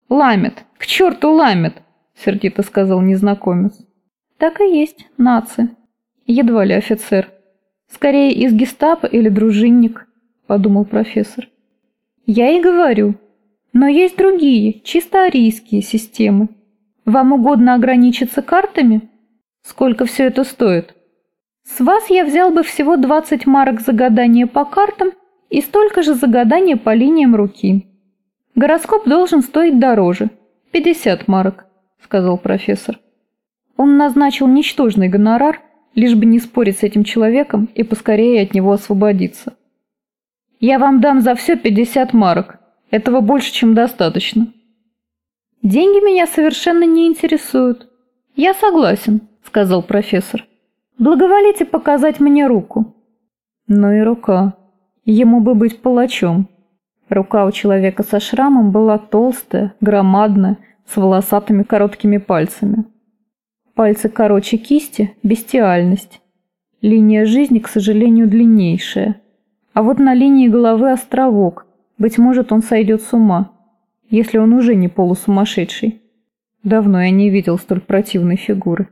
«Ламет! К черту ламет!» – сердито сказал незнакомец. «Так и есть, наци. Едва ли офицер. Скорее из гестапо или дружинник», – подумал профессор. «Я и говорю. Но есть другие, чисто арийские системы. Вам угодно ограничиться картами? Сколько все это стоит? С вас я взял бы всего 20 марок за гадание по картам и столько же за гадание по линиям руки. Гороскоп должен стоить дороже. 50 марок», – сказал профессор. Он назначил ничтожный гонорар, лишь бы не спорить с этим человеком и поскорее от него освободиться. «Я вам дам за все 50 марок. Этого больше, чем достаточно». «Деньги меня совершенно не интересуют». «Я согласен», – сказал профессор. «Благоволите показать мне руку». Ну и рука. Ему бы быть палачом. Рука у человека со шрамом была толстая, громадная, с волосатыми короткими пальцами. Пальцы короче кисти – бестиальность. Линия жизни, к сожалению, длиннейшая. А вот на линии головы островок. Быть может, он сойдет с ума, если он уже не полусумасшедший. Давно я не видел столь противной фигуры.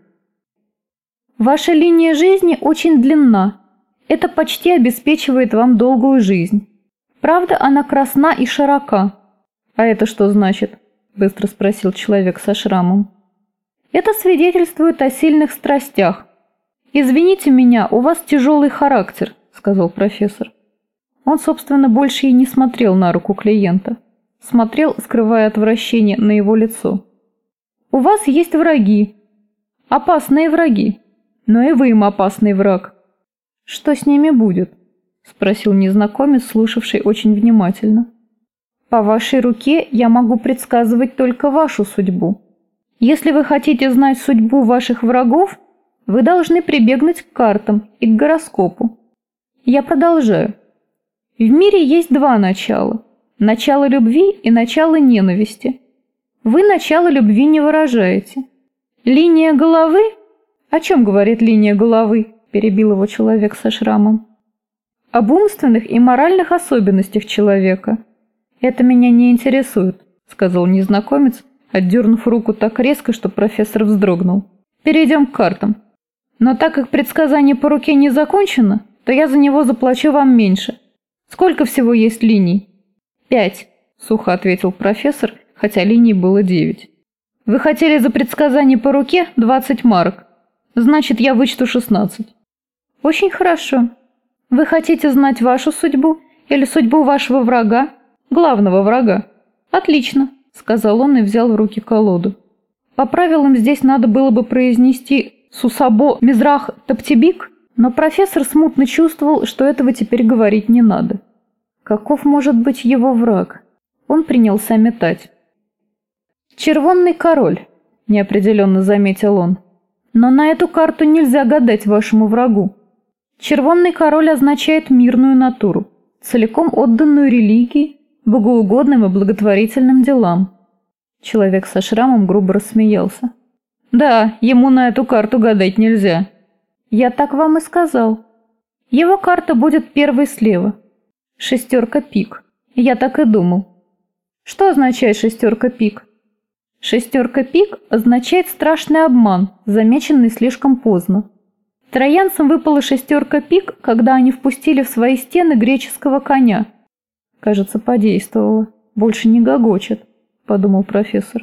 «Ваша линия жизни очень длинна. Это почти обеспечивает вам долгую жизнь. Правда, она красна и широка». «А это что значит?» – быстро спросил человек со шрамом. «Это свидетельствует о сильных страстях. Извините меня, у вас тяжелый характер», – сказал профессор. Он, собственно, больше и не смотрел на руку клиента. Смотрел, скрывая отвращение на его лицо. «У вас есть враги. Опасные враги. Но и вы им опасный враг». «Что с ними будет?» – спросил незнакомец, слушавший очень внимательно. «По вашей руке я могу предсказывать только вашу судьбу. Если вы хотите знать судьбу ваших врагов, вы должны прибегнуть к картам и к гороскопу. Я продолжаю. В мире есть два начала – начало любви и начало ненависти. Вы начало любви не выражаете. Линия головы? О чем говорит линия головы? Перебил его человек со шрамом. Об умственных и моральных особенностях человека. Это меня не интересует, сказал незнакомец, отдернув руку так резко, что профессор вздрогнул. Перейдем к картам. Но так как предсказание по руке не закончено, то я за него заплачу вам меньше. Сколько всего есть линий? 5, сухо ответил профессор, хотя линий было 9. Вы хотели за предсказание по руке 20 марок. Значит, я вычту 16. Очень хорошо. Вы хотите знать вашу судьбу или судьбу вашего врага, главного врага? Отлично, сказал он и взял в руки колоду. По правилам здесь надо было бы произнести «Сусабо Мизрах Таптибик», но профессор смутно чувствовал, что этого теперь говорить не надо. Каков может быть его враг? Он принялся метать. «Червонный король», – неопределенно заметил он. «Но на эту карту нельзя гадать вашему врагу. Червонный король означает мирную натуру, целиком отданную религии, богоугодным и благотворительным делам». Человек со шрамом грубо рассмеялся. «Да, ему на эту карту гадать нельзя». «Я так вам и сказал. Его карта будет первой слева. 6 пик. Я так и думал». «Что означает 6 пик?» 6 пик означает страшный обман, замеченный слишком поздно. Троянцам выпало 6 пик, когда они впустили в свои стены греческого коня. Кажется, подействовало. Больше не гогочет, подумал профессор.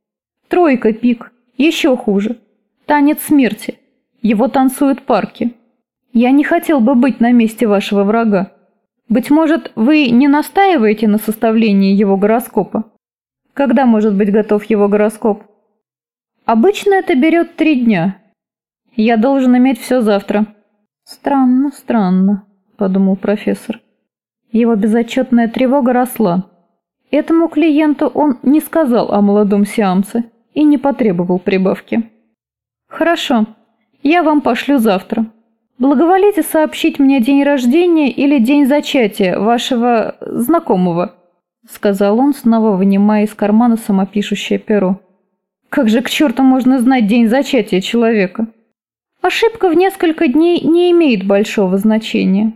3 пик. Еще хуже. Танец смерти. Его танцуют парки. Я не хотел бы быть на месте вашего врага. Быть может, вы не настаиваете на составлении его гороскопа? Когда может быть готов его гороскоп? Обычно это берет 3 дня. Я должен иметь все завтра. Странно, странно, подумал профессор. Его безотчетная тревога росла. Этому клиенту он не сказал о молодом сиамце и не потребовал прибавки. Хорошо, я вам пошлю завтра. Благоволите сообщить мне день рождения или день зачатия вашего знакомого, сказал он, снова вынимая из кармана самопишущее перо. Как же к черту можно знать день зачатия человека? Ошибка в несколько дней не имеет большого значения.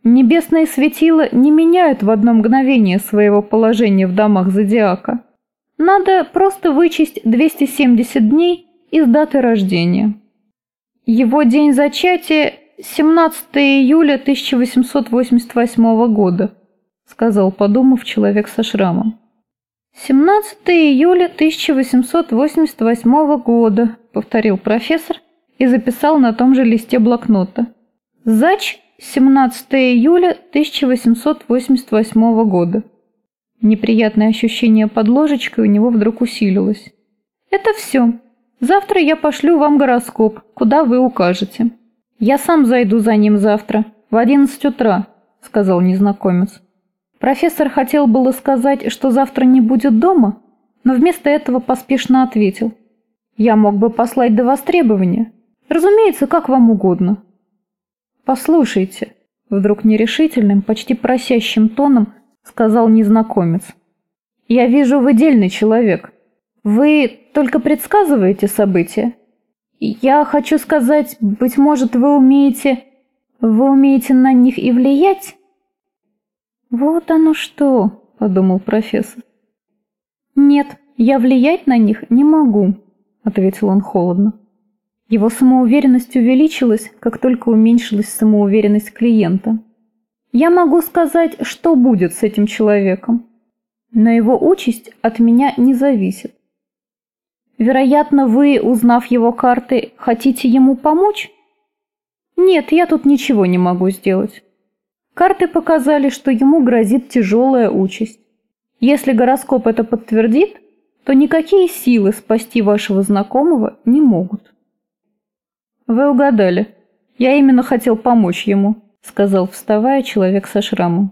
Небесные светила не меняют в одно мгновение своего положения в домах зодиака. Надо просто вычесть 270 дней из даты рождения. Его день зачатия – 17 июля 1888 года, сказал, подумав, человек со шрамом. 17 июля 1888 года, повторил профессор и записал на том же листе блокнота. Зач 17 июля 1888 года. Неприятное ощущение под ложечкой у него вдруг усилилось. Это все. Завтра я пошлю вам гороскоп, куда вы укажете. Я сам зайду за ним завтра, в 11 утра, сказал незнакомец. Профессор хотел было сказать, что завтра не будет дома, но вместо этого поспешно ответил. Я мог бы послать до востребования. Разумеется, как вам угодно. Послушайте, вдруг нерешительным, почти просящим тоном сказал незнакомец. Я вижу, вы дельный человек. Вы только предсказываете события. Я хочу сказать, быть может, вы умеете на них и влиять? Вот оно что, подумал профессор. Нет, я влиять на них не могу, ответил он холодно. Его самоуверенность увеличилась, как только уменьшилась самоуверенность клиента. Я могу сказать, что будет с этим человеком, но его участь от меня не зависит. Вероятно, вы, узнав его карты, хотите ему помочь? Нет, я тут ничего не могу сделать. Карты показали, что ему грозит тяжелая участь. Если гороскоп это подтвердит, то никакие силы спасти вашего знакомого не могут. Вы угадали. Я именно хотел помочь ему, сказал, вставая, человек со шрамом.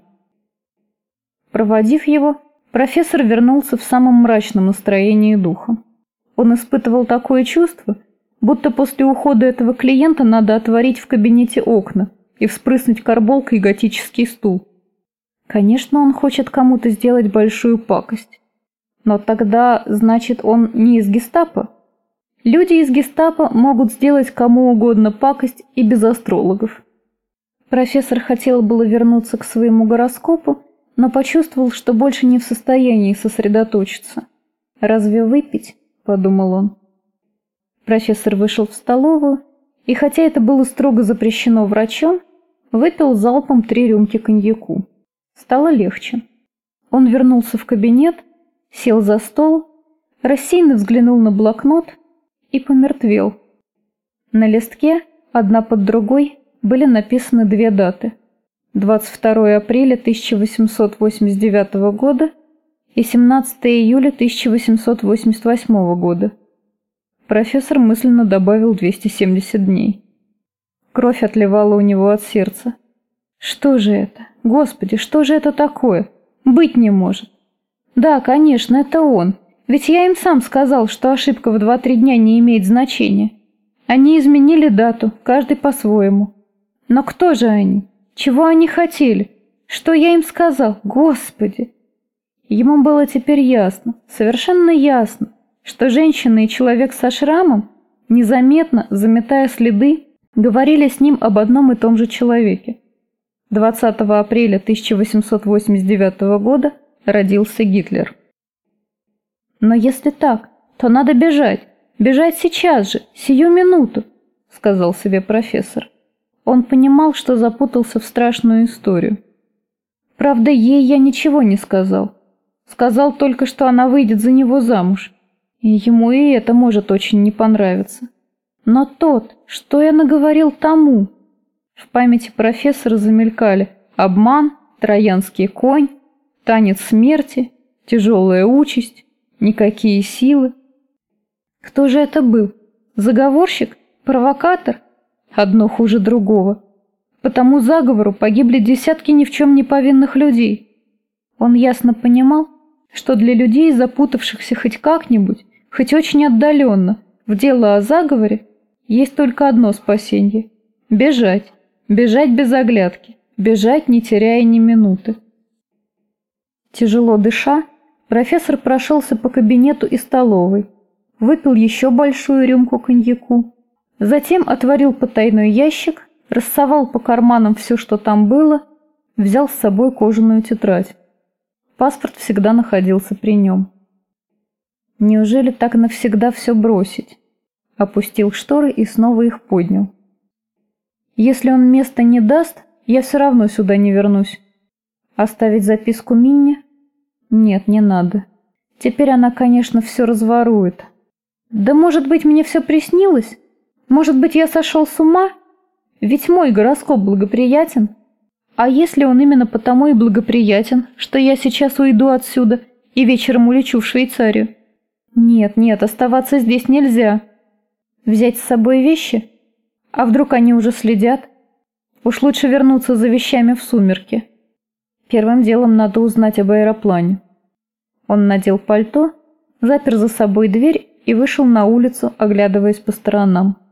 Проводив его, профессор вернулся в самом мрачном настроении духа. Он испытывал такое чувство, будто после ухода этого клиента надо отворить в кабинете окна и вспрыснуть карболкой готический стул. Конечно, он хочет кому-то сделать большую пакость. Но тогда, значит, он не из гестапо? Люди из гестапо могут сделать кому угодно пакость и без астрологов. Профессор хотел было вернуться к своему гороскопу, но почувствовал, что больше не в состоянии сосредоточиться. «Разве выпить?» – подумал он. Профессор вышел в столовую, и хотя это было строго запрещено врачом, выпил залпом 3 рюмки коньяку. Стало легче. Он вернулся в кабинет, сел за стол, рассеянно взглянул на блокнот и помертвел. На листке, одна под другой, были написаны 2 даты – 22 апреля 1889 года и 17 июля 1888 года. Профессор мысленно добавил 270 дней. Кровь отливала у него от сердца. Что же это? Господи, что же это такое? Быть не может. Да, конечно, это он. Ведь я им сам сказал, что ошибка в 2-3 дня не имеет значения. Они изменили дату, каждый по-своему. Но кто же они? Чего они хотели? Что я им сказал? Господи! Ему было теперь ясно, совершенно ясно, что женщина и человек со шрамом, незаметно, заметая следы, говорили с ним об одном и том же человеке. 20 апреля 1889 года родился Гитлер. «Но если так, то надо бежать. Бежать сейчас же, сию минуту», — сказал себе профессор. Он понимал, что запутался в страшную историю. Правда, ей я ничего не сказал. Сказал только, что она выйдет за него замуж. И ему и это может очень не понравиться. Но тот, что я наговорил тому? В памяти профессора замелькали обман, троянский конь, танец смерти, тяжелая участь, никакие силы. Кто же это был? Заговорщик? Провокатор? Одно хуже другого. По тому заговору погибли десятки ни в чем не повинных людей. Он ясно понимал, что для людей, запутавшихся хоть как-нибудь, хоть очень отдаленно, в дело о заговоре, есть только одно спасение – бежать. Бежать без оглядки, бежать, не теряя ни минуты. Тяжело дыша, профессор прошелся по кабинету и столовой, выпил еще большую рюмку коньяку, затем отворил потайной ящик, рассовал по карманам все, что там было, взял с собой кожаную тетрадь. Паспорт всегда находился при нем. Неужели так навсегда все бросить? Опустил шторы и снова их поднял. Если он места не даст, я все равно сюда не вернусь. Оставить записку Минне? Нет, не надо. Теперь она, конечно, все разворует. Да может быть, мне все приснилось? Может быть, я сошел с ума? Ведь мой гороскоп благоприятен. А если он именно потому и благоприятен, что я сейчас уйду отсюда и вечером улечу в Швейцарию? Нет, нет, оставаться здесь нельзя. Взять с собой вещи? А вдруг они уже следят? Уж лучше вернуться за вещами в сумерки. Первым делом надо узнать об аэроплане. Он надел пальто, запер за собой дверь и вышел на улицу, оглядываясь по сторонам.